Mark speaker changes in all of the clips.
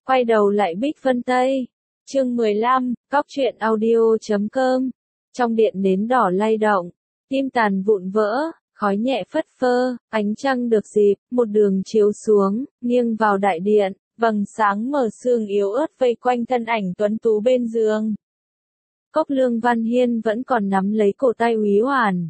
Speaker 1: Quay đầu lại Bích Vân Tây. Chương 15, Cóc truyện audio.com. Trong điện nến đỏ lay động, tim tàn vụn vỡ, khói nhẹ phất phơ, ánh trăng được dịp, một đường chiếu xuống, nghiêng vào đại điện, vầng sáng mờ sương yếu ớt vây quanh thân ảnh tuấn tú bên giường. Cốc Lương Văn Hiên vẫn còn nắm lấy cổ tay Úy Oản.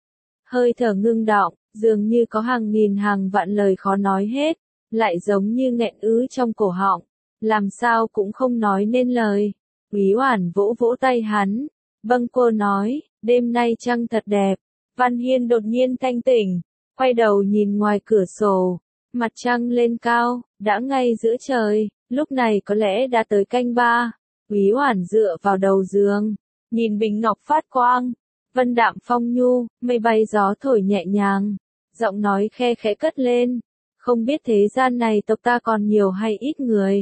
Speaker 1: Hơi thở ngưng đọng, dường như có hàng nghìn hàng vạn lời khó nói hết, lại giống như nghẹn ứ trong cổ họng, làm sao cũng không nói nên lời. Úy Oản vỗ vỗ tay hắn, vâng cô nói, đêm nay trăng thật đẹp. Văn Hiên đột nhiên thanh tỉnh, quay đầu nhìn ngoài cửa sổ, mặt trăng lên cao, đã ngay giữa trời, lúc này có lẽ đã tới canh ba. Úy Oản dựa vào đầu giường, nhìn bình ngọc phát quang, vân đạm phong nhu, mây bay gió thổi nhẹ nhàng, giọng nói khe khẽ cất lên, không biết thế gian này tộc ta còn nhiều hay ít người.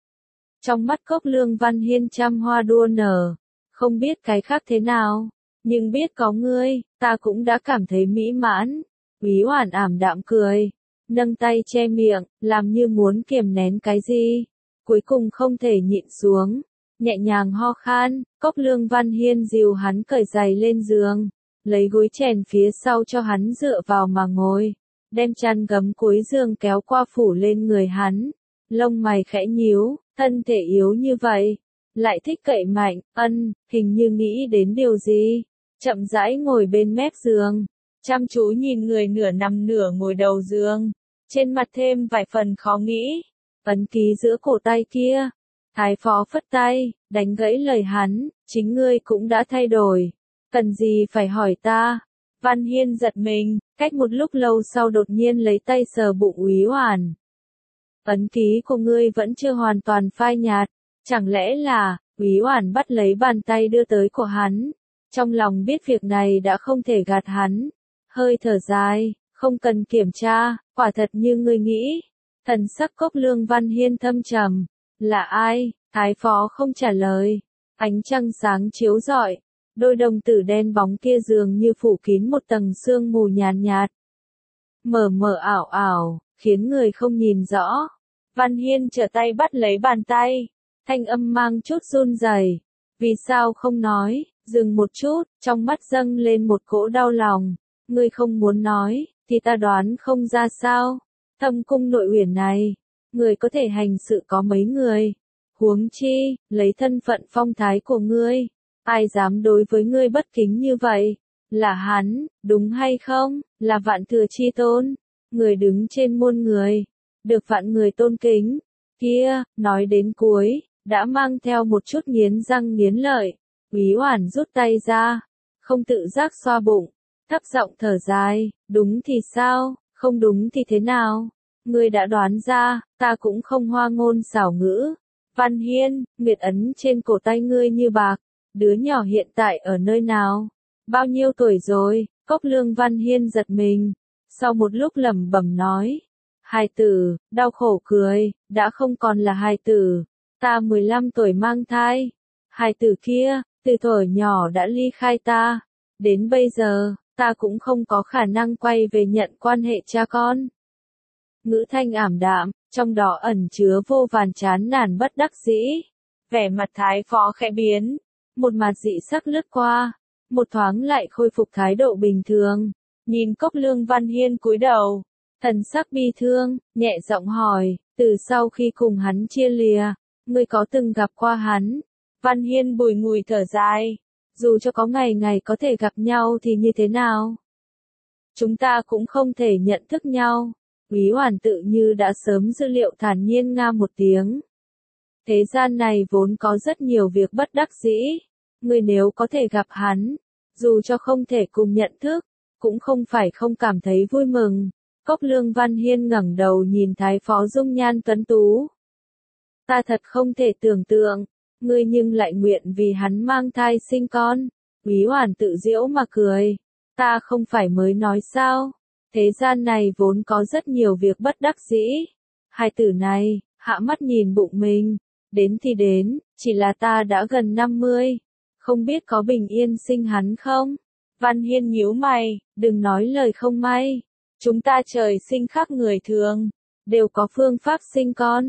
Speaker 1: Trong mắt Cốc Lương Văn Hiên trăm hoa đua nở, không biết cái khác thế nào, nhưng biết có ngươi, ta cũng đã cảm thấy mỹ mãn. Úy Oản ảm đạm cười, nâng tay che miệng, làm như muốn kiềm nén cái gì, cuối cùng không thể nhịn xuống, nhẹ nhàng ho khan. Cốc Lương Văn Hiên dìu hắn cởi giày lên giường, lấy gối chèn phía sau cho hắn dựa vào mà ngồi, đem chăn gấm cuối giường kéo qua phủ lên người hắn, lông mày khẽ nhíu, thân thể yếu như vậy, lại thích cậy mạnh, hình như nghĩ đến điều gì, chậm rãi ngồi bên mép giường, chăm chú nhìn người nửa nằm nửa ngồi đầu giường, trên mặt thêm vài phần khó nghĩ, ấn ký giữa cổ tay kia. Thái phó phất tay, đánh gãy lời hắn, chính ngươi cũng đã thay đổi, cần gì phải hỏi ta. Văn Hiên giật mình, cách một lúc lâu sau đột nhiên lấy tay sờ bụng Úy Oản. Ấn ký của ngươi vẫn chưa hoàn toàn phai nhạt, chẳng lẽ là, Úy Oản bắt lấy bàn tay đưa tới của hắn, trong lòng biết việc này đã không thể gạt hắn, hơi thở dài, không cần kiểm tra, quả thật như ngươi nghĩ. Thần sắc Cốc Lương Văn Hiên thâm trầm. Là ai? Thái phó không trả lời. Ánh trăng sáng chiếu rọi, đôi đồng tử đen bóng kia dường như phủ kín một tầng sương mù nhàn nhạt. Mờ mờ ảo ảo, khiến người không nhìn rõ. Văn Hiên trở tay bắt lấy bàn tay, thanh âm mang chút run rẩy. Vì sao không nói? Dừng một chút, trong mắt dâng lên một cỗ đau lòng. Ngươi không muốn nói, thì ta đoán không ra sao. Thâm cung nội uyển này, người có thể hành sự có mấy người, huống chi, lấy thân phận phong thái của ngươi, ai dám đối với ngươi bất kính như vậy, là hắn, đúng hay không, là vạn thừa chi tôn, người đứng trên muôn người, được vạn người tôn kính, kia, nói đến cuối, đã mang theo một chút nghiến răng nghiến lợi. Úy Oản rút tay ra, không tự giác xoa bụng, thấp giọng thở dài, đúng thì sao, không đúng thì thế nào? Ngươi đã đoán ra, ta cũng không hoa ngôn xảo ngữ. Văn Hiên, nguyệt ấn trên cổ tay ngươi như bạc, đứa nhỏ hiện tại ở nơi nào? Bao nhiêu tuổi rồi? Cốc Lương Văn Hiên giật mình, sau một lúc lẩm bẩm nói. Hài tử, đau khổ cười, đã không còn là hài tử, ta 15 tuổi mang thai. Hài tử kia, từ thuở nhỏ đã ly khai ta, đến bây giờ, ta cũng không có khả năng quay về nhận quan hệ cha con. Ngữ thanh ảm đạm, trong đó ẩn chứa vô vàn chán nản bất đắc dĩ. Vẻ mặt thái phó khẽ biến, một mặt dị sắc lướt qua, một thoáng lại khôi phục thái độ bình thường. Nhìn Cốc Lương Văn Hiên cúi đầu, thần sắc bi thương, nhẹ giọng hỏi, từ sau khi cùng hắn chia lìa, ngươi có từng gặp qua hắn? Văn Hiên bùi ngùi thở dài, dù cho có ngày ngày có thể gặp nhau thì như thế nào? Chúng ta cũng không thể nhận thức nhau. Úy Oản tự như đã sớm dự liệu thản nhiên nga một tiếng. Thế gian này vốn có rất nhiều việc bất đắc dĩ, ngươi nếu có thể gặp hắn, dù cho không thể cùng nhận thức, cũng không phải không cảm thấy vui mừng. Cốc Lương Văn Hiên ngẩng đầu nhìn thái phó dung nhan tuấn tú. Ta thật không thể tưởng tượng, ngươi nhưng lại nguyện vì hắn mang thai sinh con. Úy Oản tự giễu mà cười, ta không phải mới nói sao? Thế gian này vốn có rất nhiều việc bất đắc dĩ. Hai tử này, hạ mắt nhìn bụng mình, đến thì đến, chỉ là ta đã gần 50, không biết có bình yên sinh hắn không? Văn Hiên nhíu mày, đừng nói lời không may, chúng ta trời sinh khác người thường, đều có phương pháp sinh con,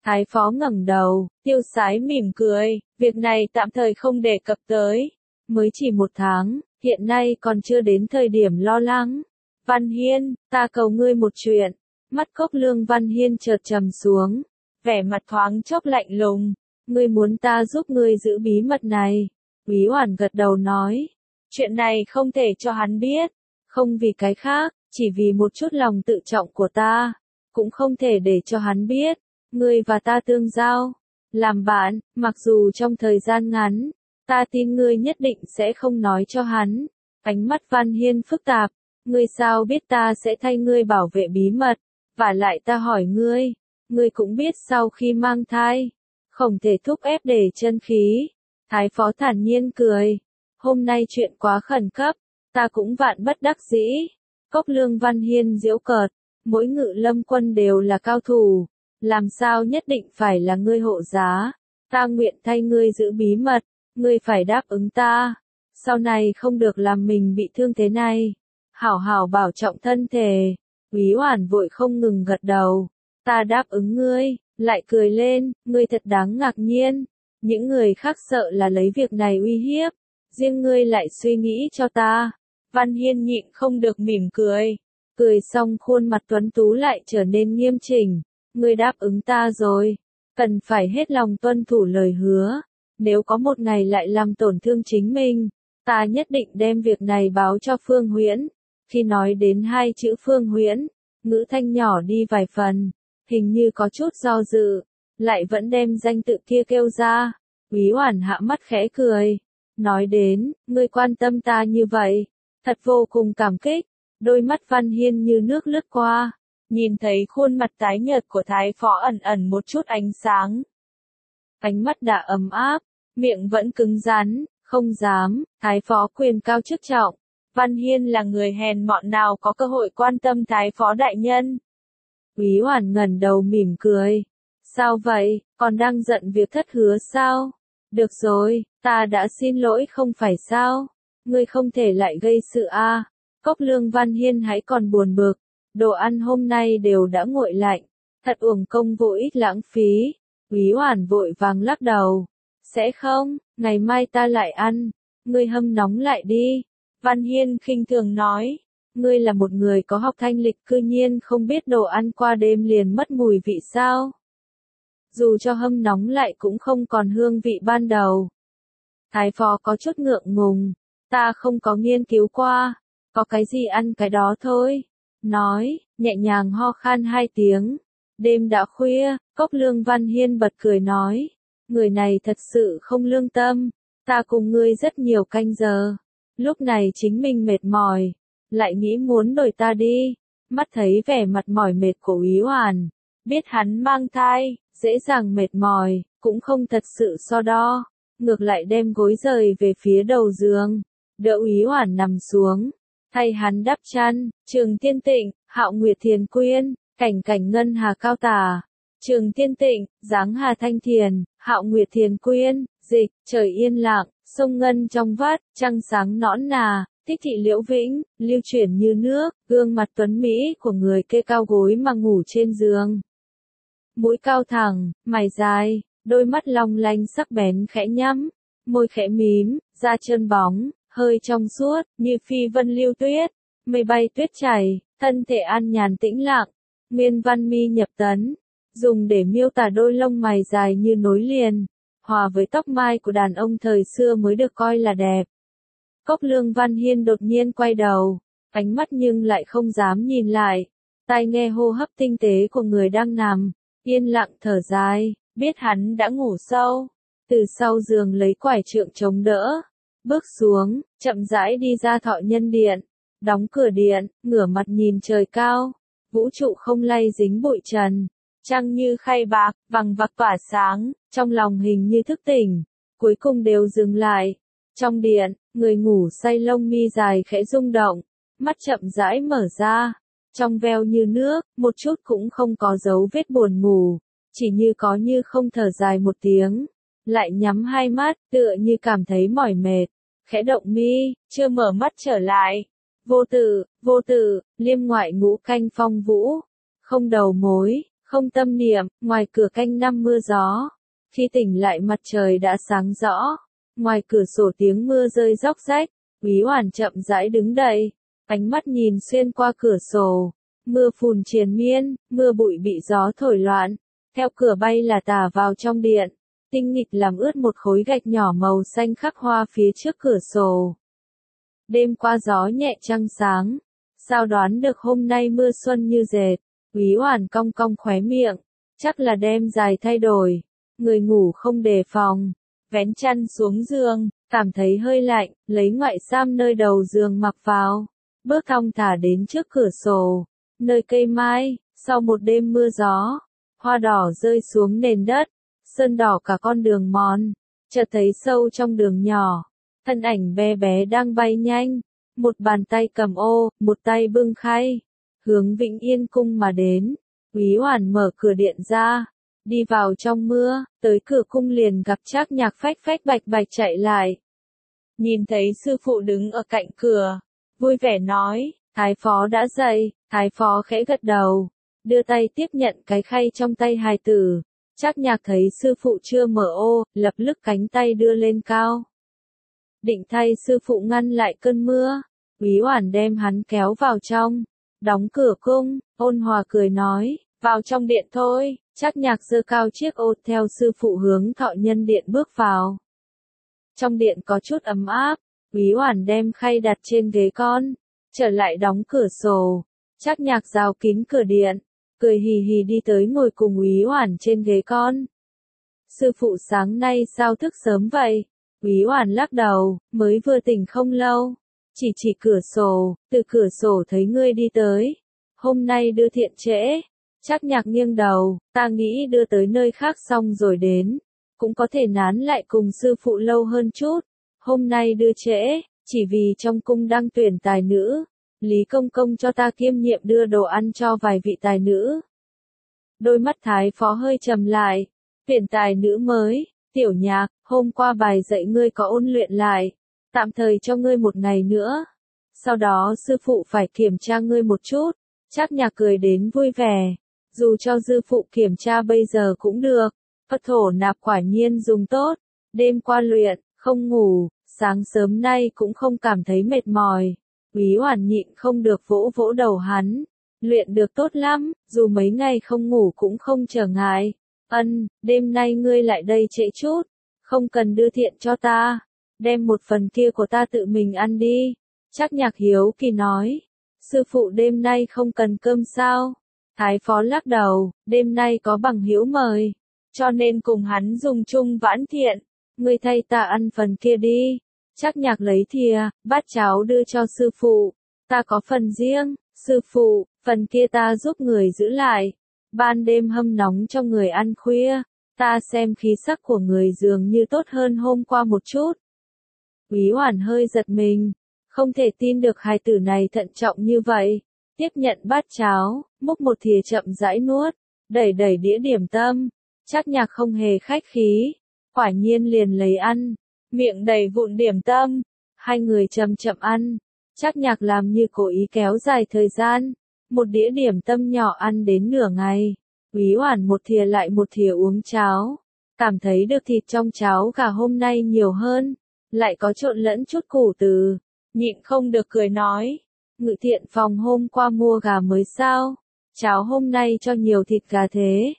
Speaker 1: Thái phó ngẩng đầu, tiêu sái mỉm cười, việc này tạm thời không đề cập tới. Mới chỉ 1 tháng, hiện nay còn chưa đến thời điểm lo lắng. Văn Hiên, ta cầu ngươi một chuyện. Mắt Cốc Lương Văn Hiên chợt trầm xuống, vẻ mặt thoáng chốc lạnh lùng. Ngươi muốn ta giúp ngươi giữ bí mật này. Úy Oản gật đầu nói, chuyện này không thể cho hắn biết, không vì cái khác, chỉ vì một chút lòng tự trọng của ta, cũng không thể để cho hắn biết. Ngươi và ta tương giao, làm bạn, mặc dù trong thời gian ngắn, ta tin ngươi nhất định sẽ không nói cho hắn. Ánh mắt Văn Hiên phức tạp, ngươi sao biết ta sẽ thay ngươi bảo vệ bí mật, và lại ta hỏi ngươi cũng biết sau khi mang thai, không thể thúc ép để chân khí. Thái phó thản nhiên cười, hôm nay chuyện quá khẩn cấp, ta cũng vạn bất đắc dĩ. Cốc Lương Văn Hiên giễu cợt, mỗi Ngự Lâm quân đều là cao thủ, làm sao nhất định phải là ngươi hộ giá, ta nguyện thay ngươi giữ bí mật, ngươi phải đáp ứng ta, sau này không được làm mình bị thương thế này, hảo hảo bảo trọng thân thể. Úy Oản vội không ngừng gật đầu, ta đáp ứng ngươi, lại cười lên, ngươi thật đáng ngạc nhiên, những người khác sợ là lấy việc này uy hiếp, riêng ngươi lại suy nghĩ cho ta. Văn Hiên nhịn không được mỉm cười, cười xong khuôn mặt tuấn tú lại trở nên nghiêm chỉnh. Ngươi đáp ứng ta rồi, cần phải hết lòng tuân thủ lời hứa, nếu có một ngày lại làm tổn thương chính mình, ta nhất định đem việc này báo cho Phương Huyễn. Khi nói đến 2 chữ Phương Huyễn, ngữ thanh nhỏ đi vài phần, hình như có chút do dự, lại vẫn đem danh tự kia kêu ra. Úy Oản hạ mắt khẽ cười, nói đến, ngươi quan tâm ta như vậy, thật vô cùng cảm kích. Đôi mắt Văn Hiên như nước lướt qua, nhìn thấy khuôn mặt tái nhợt của Thái phó ẩn ẩn một chút ánh sáng. Ánh mắt đã ấm áp, miệng vẫn cứng rắn, không dám. Thái phó quyền cao chức trọng, Văn Hiên là người hèn mọn nào có cơ hội quan tâm Thái phó đại nhân. Úy Oản ngẩng đầu mỉm cười, sao vậy, còn đang giận việc thất hứa sao? Được rồi, ta đã xin lỗi không phải sao? Ngươi không thể lại gây sự a. Cốc Lương Văn Hiên hãy còn buồn bực, đồ ăn hôm nay đều đã nguội lạnh, thật uổng công vô ích lãng phí. Úy Oản vội vàng lắc đầu, sẽ không, ngày mai ta lại ăn, ngươi hâm nóng lại đi. Văn Hiên khinh thường nói, ngươi là một người có học thanh lịch cư nhiên không biết đồ ăn qua đêm liền mất mùi vị sao? Dù cho hâm nóng lại cũng không còn hương vị ban đầu. Thái phó có chút ngượng ngùng, ta không có nghiên cứu qua, có cái gì ăn cái đó thôi. Nói, nhẹ nhàng ho khan 2 tiếng. Đêm đã khuya, Cốc Lương Văn Hiên bật cười nói, người này thật sự không lương tâm, ta cùng ngươi rất nhiều canh giờ, lúc này chính mình mệt mỏi, lại nghĩ muốn đổi ta đi. Mắt thấy vẻ mặt mỏi mệt của Úy Oản, biết hắn mang thai, dễ dàng mệt mỏi, cũng không thật sự so đo, ngược lại đem gối rời về phía đầu giường, đỡ Úy Oản nằm xuống, thay hắn đắp chăn. Trường Tiên Tịnh, Hạo Nguyệt Thiền Quyên, cảnh cảnh ngân hà cao tà. Trường Tiên Tịnh, dáng hà thanh thiền, Hạo Nguyệt Thiền Quyên, dịch, trời yên lặng, sông ngân trong vắt, trăng sáng nõn nà. Thích thị Liễu Vĩnh, lưu chuyển như nước, gương mặt tuấn mỹ của người kê cao gối mà ngủ trên giường. Mũi cao thẳng, mày dài, đôi mắt long lanh sắc bén khẽ nhắm, môi khẽ mím, da trơn bóng, hơi trong suốt, như phi vân lưu tuyết, mây bay tuyết chảy, thân thể an nhàn tĩnh lặng. Nguyên văn mi nhập tấn, dùng để miêu tả đôi lông mày dài như nối liền, hòa với tóc mai của đàn ông thời xưa mới được coi là đẹp. Cốc Lương Văn Hiên đột nhiên quay đầu, ánh mắt nhưng lại không dám nhìn lại, tai nghe hô hấp tinh tế của người đang nằm, yên lặng thở dài, biết hắn đã ngủ sâu. Từ sau giường lấy quải trượng chống đỡ, bước xuống, chậm rãi đi ra Thọ Nhân Điện, đóng cửa điện, ngửa mặt nhìn trời cao, vũ trụ không lay dính bụi trần, trăng như khay bạc, vằng vặc tỏa sáng, trong lòng hình như thức tỉnh, cuối cùng đều dừng lại. Trong điện, người ngủ say lông mi dài khẽ rung động, mắt chậm rãi mở ra, trong veo như nước, một chút cũng không có dấu vết buồn ngủ, chỉ như có như không thở dài một tiếng, lại nhắm 2 mắt, tựa như cảm thấy mỏi mệt, khẽ động mi, chưa mở mắt trở lại. Vô tử, liêm ngoại ngũ canh phong vũ, không đầu mối, Không tâm niệm, ngoài cửa canh năm mưa gió. Khi tỉnh lại mặt trời đã sáng rõ. Ngoài cửa sổ tiếng mưa rơi róc rách. Úy Oản chậm rãi đứng dậy. Ánh mắt nhìn xuyên qua cửa sổ. Mưa phùn triền miên, mưa bụi bị gió thổi loạn. Theo cửa bay là tả vào trong điện. Tinh nghịch làm ướt một khối gạch nhỏ màu xanh khắc hoa phía trước cửa sổ. Đêm qua gió nhẹ trăng sáng. Sao đoán được hôm nay mưa xuân như dệt. Úy Oản cong cong khóe miệng. Chắc là đêm dài thay đổi. Người ngủ không đề phòng. Vén chăn xuống giường, cảm thấy hơi lạnh, lấy ngoại sam nơi đầu giường mặc vào. Bước thong thả đến trước cửa sổ. Nơi cây mai, sau một đêm mưa gió. Hoa đỏ rơi xuống nền đất. Sơn đỏ cả con đường mòn. Chợt thấy sâu trong đường nhỏ. Thân ảnh bé bé đang bay nhanh. Một bàn tay cầm ô, một tay bưng khay. Hướng Vĩnh Yên cung mà đến. Úy Oản mở cửa điện ra. Đi vào trong mưa, tới cửa cung liền gặp Trác Nhạc phách phách bạch bạch chạy lại. Nhìn thấy sư phụ đứng ở cạnh cửa. Vui vẻ nói, Thái phó đã dậy. Thái phó khẽ gật đầu. Đưa tay tiếp nhận cái khay trong tay hài tử. Trác Nhạc thấy sư phụ chưa mở ô, lập tức cánh tay đưa lên cao. Định thay sư phụ ngăn lại cơn mưa. Úy Oản đem hắn kéo vào trong. Đóng cửa cung, ôn hòa cười nói, vào trong điện thôi. Trác Nhạc giơ cao chiếc ô theo sư phụ hướng Thọ Nhân điện bước vào. Trong điện có chút ấm áp. Úy Oản đem khay đặt trên ghế con. Trở lại đóng cửa sổ. Trác Nhạc rào kín cửa điện. Cười hì hì đi tới ngồi cùng Úy Oản trên ghế con. Sư phụ sáng nay sao thức sớm vậy? Úy Oản lắc đầu, mới vừa tỉnh không lâu. Chỉ cửa sổ, từ cửa sổ thấy ngươi đi tới. Hôm nay đưa thiện trễ. Trác Nhạc nghiêng đầu, ta nghĩ đưa tới nơi khác xong rồi đến. Cũng có thể nán lại cùng sư phụ lâu hơn chút. Hôm nay đưa trễ, chỉ vì trong cung đang tuyển tài nữ. Lý Công Công cho ta kiêm nhiệm đưa đồ ăn cho vài vị tài nữ. Đôi mắt Thái phó hơi trầm lại. Tuyển tài nữ mới, Tiểu Nhạc, hôm qua bài dạy ngươi có ôn luyện lại. Tạm thời cho ngươi một ngày nữa. Sau đó sư phụ phải kiểm tra ngươi một chút. Trác Nhạc cười đến vui vẻ. Dù cho sư phụ kiểm tra bây giờ cũng được. Phật thổ nạp quả nhiên dùng tốt. Đêm qua luyện, không ngủ, sáng sớm nay cũng không cảm thấy mệt mỏi. Úy Oản nhịn không được vỗ vỗ đầu hắn. Luyện được tốt lắm, dù mấy ngày không ngủ cũng không trở ngại. Đêm nay ngươi lại đây trễ chút. Không cần đưa thiện cho ta. Đem một phần kia của ta tự mình ăn đi. Trác Nhạc hiếu kỳ nói. Sư phụ đêm nay không cần cơm sao? Thái phó lắc đầu, đêm nay có bằng hữu mời. Cho nên cùng hắn dùng chung vãn thiện. Ngươi thay ta ăn phần kia đi. Trác Nhạc lấy thìa, bát cháo đưa cho sư phụ. Ta có phần riêng, sư phụ, phần kia ta giúp người giữ lại. Ban đêm hâm nóng cho người ăn khuya. Ta xem khí sắc của người dường như tốt hơn hôm qua một chút. Úy Oản hơi giật mình. Không thể tin được hài tử này thận trọng như vậy. Tiếp nhận bát cháo, múc một thìa chậm rãi nuốt. Đẩy đẩy đĩa điểm tâm. Trác Nhạc không hề khách khí. Quả nhiên liền lấy ăn. Miệng đầy vụn điểm tâm. Hai người chậm chậm ăn. Trác Nhạc làm như cố ý kéo dài thời gian. Một đĩa điểm tâm nhỏ ăn đến nửa ngày. Úy Oản một thìa lại một thìa uống cháo. Cảm thấy được thịt trong cháo gà hôm nay nhiều hơn. Lại có trộn lẫn chút củ từ. Nhịn không được cười nói. Ngự thiện phòng hôm qua mua gà mới sao? Cháo hôm nay cho nhiều thịt gà thế.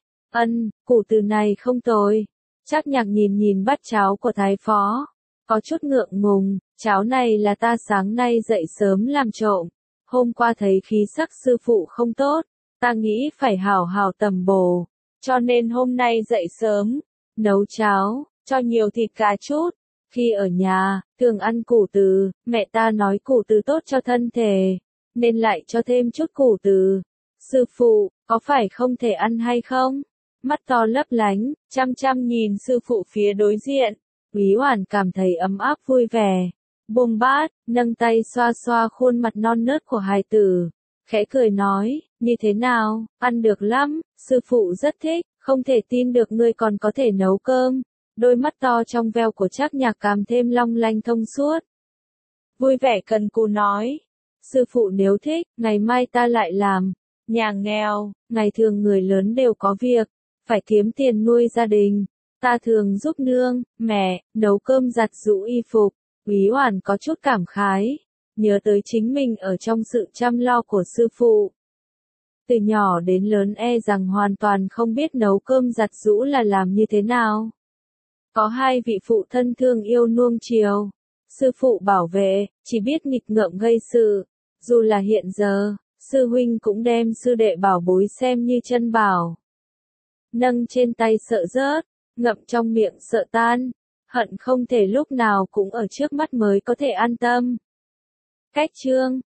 Speaker 1: Củ từ này không tồi. Trác Nhạc nhìn nhìn bát cháo của Thái phó. Có chút ngượng ngùng, cháo này là ta sáng nay dậy sớm làm trộm. Hôm qua thấy khí sắc sư phụ không tốt. Ta nghĩ phải hảo hảo tầm bổ. Cho nên hôm nay dậy sớm. Nấu cháo, cho nhiều thịt gà chút. Khi ở nhà, thường ăn củ từ, mẹ ta nói củ từ tốt cho thân thể. Nên lại cho thêm chút củ từ. Sư phụ, có phải không thể ăn hay không? Mắt to lấp lánh, chăm chăm nhìn sư phụ phía đối diện. Úy Oản cảm thấy ấm áp vui vẻ. Buông bát, nâng tay xoa xoa khuôn mặt non nớt của hài tử. Khẽ cười nói, như thế nào, ăn được lắm, sư phụ rất thích, không thể tin được ngươi còn có thể nấu cơm. Đôi mắt to trong veo của Trác Nhạc càng thêm long lanh thông suốt. Vui vẻ cần cù nói, sư phụ nếu thích, ngày mai ta lại làm. Nhà nghèo, ngày thường người lớn đều có việc, phải kiếm tiền nuôi gia đình. Ta thường giúp nương, mẹ, nấu cơm giặt giũ y phục. Úy Oản có chút cảm khái, nhớ tới chính mình ở trong sự chăm lo của sư phụ. Từ nhỏ đến lớn e rằng hoàn toàn không biết nấu cơm giặt giũ là làm như thế nào. Có hai vị phụ thân thương yêu nuông chiều, sư phụ bảo vệ, chỉ biết nghịch ngợm gây sự. Dù là hiện giờ, sư huynh cũng đem sư đệ bảo bối xem như chân bảo. Nâng trên tay sợ rớt, ngậm trong miệng sợ tan, hận không thể lúc nào cũng ở trước mắt mới có thể an tâm. Cách chương